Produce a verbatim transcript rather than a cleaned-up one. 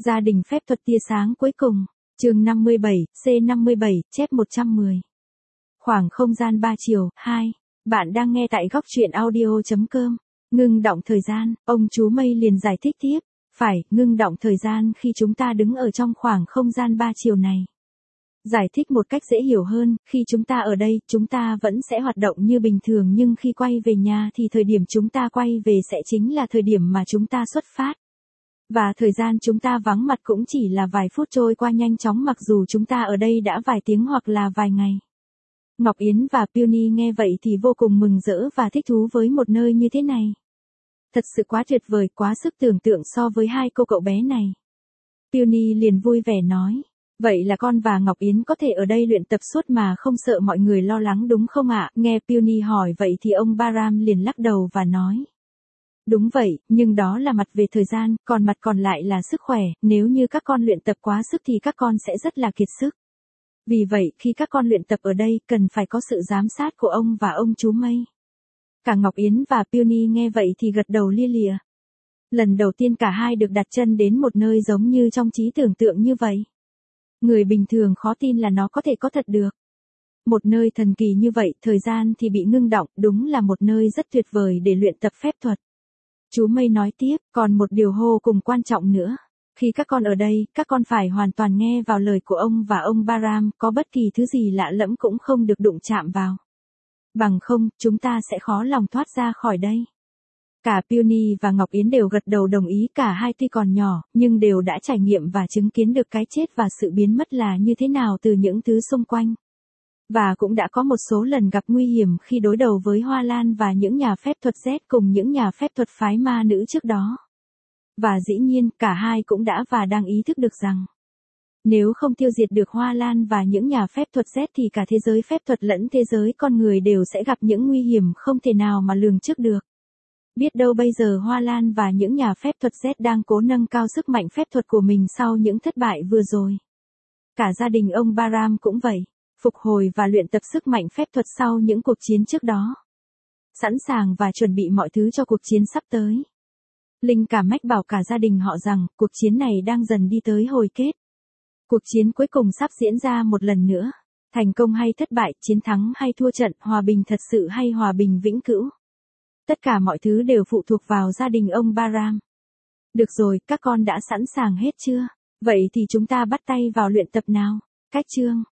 Gia đình phép thuật tia sáng cuối cùng, chương năm mươi bảy, C năm mươi bảy, chép một trăm mười. Khoảng không gian ba chiều, hai. Bạn đang nghe tại góc truyện audio chấm com. Ngưng động thời gian, ông chú Mây liền giải thích tiếp. Phải, ngưng động thời gian khi chúng ta đứng ở trong khoảng không gian ba chiều này. Giải thích một cách dễ hiểu hơn, khi chúng ta ở đây, chúng ta vẫn sẽ hoạt động như bình thường nhưng khi quay về nhà thì thời điểm chúng ta quay về sẽ chính là thời điểm mà chúng ta xuất phát. Và thời gian chúng ta vắng mặt cũng chỉ là vài phút trôi qua nhanh chóng mặc dù chúng ta ở đây đã vài tiếng hoặc là vài ngày. Ngọc Yến và Peony nghe vậy thì vô cùng mừng rỡ và thích thú với một nơi như thế này. Thật sự quá tuyệt vời, quá sức tưởng tượng so với hai cô cậu bé này. Peony liền vui vẻ nói. Vậy là con và Ngọc Yến có thể ở đây luyện tập suốt mà không sợ mọi người lo lắng đúng không ạ? Nghe Peony hỏi vậy thì ông Baram liền lắc đầu và nói. Đúng vậy, nhưng đó là mặt về thời gian, còn mặt còn lại là sức khỏe, nếu như các con luyện tập quá sức thì các con sẽ rất là kiệt sức. Vì vậy, khi các con luyện tập ở đây, cần phải có sự giám sát của ông và ông chú Mây. Cả Ngọc Yến và Peony nghe vậy thì gật đầu lia lịa. Lần đầu tiên cả hai được đặt chân đến một nơi giống như trong trí tưởng tượng như vậy. Người bình thường khó tin là nó có thể có thật được. Một nơi thần kỳ như vậy, thời gian thì bị ngưng động, đúng là một nơi rất tuyệt vời để luyện tập phép thuật. Chú Mây nói tiếp, còn một điều vô cùng quan trọng nữa. Khi các con ở đây, các con phải hoàn toàn nghe vào lời của ông và ông Baram, có bất kỳ thứ gì lạ lẫm cũng không được đụng chạm vào. Bằng không, chúng ta sẽ khó lòng thoát ra khỏi đây. Cả Peony và Ngọc Yến đều gật đầu đồng ý, cả hai tuy còn nhỏ, nhưng đều đã trải nghiệm và chứng kiến được cái chết và sự biến mất là như thế nào từ những thứ xung quanh. Và cũng đã có một số lần gặp nguy hiểm khi đối đầu với Hoa Lan và những nhà phép thuật Z cùng những nhà phép thuật phái ma nữ trước đó. Và dĩ nhiên, cả hai cũng đã và đang ý thức được rằng, nếu không tiêu diệt được Hoa Lan và những nhà phép thuật Z thì cả thế giới phép thuật lẫn thế giới con người đều sẽ gặp những nguy hiểm không thể nào mà lường trước được. Biết đâu bây giờ Hoa Lan và những nhà phép thuật Z đang cố nâng cao sức mạnh phép thuật của mình sau những thất bại vừa rồi. Cả gia đình ông Baram cũng vậy, phục hồi và luyện tập sức mạnh phép thuật sau những cuộc chiến trước đó. Sẵn sàng và chuẩn bị mọi thứ cho cuộc chiến sắp tới. Linh cả mách bảo cả gia đình họ rằng cuộc chiến này đang dần đi tới hồi kết. Cuộc chiến cuối cùng sắp diễn ra một lần nữa. Thành công hay thất bại, chiến thắng hay thua trận, hòa bình thật sự hay hòa bình vĩnh cửu. Tất cả mọi thứ đều phụ thuộc vào gia đình ông Baram. Được rồi, các con đã sẵn sàng hết chưa? Vậy thì chúng ta bắt tay vào luyện tập nào. Cách chương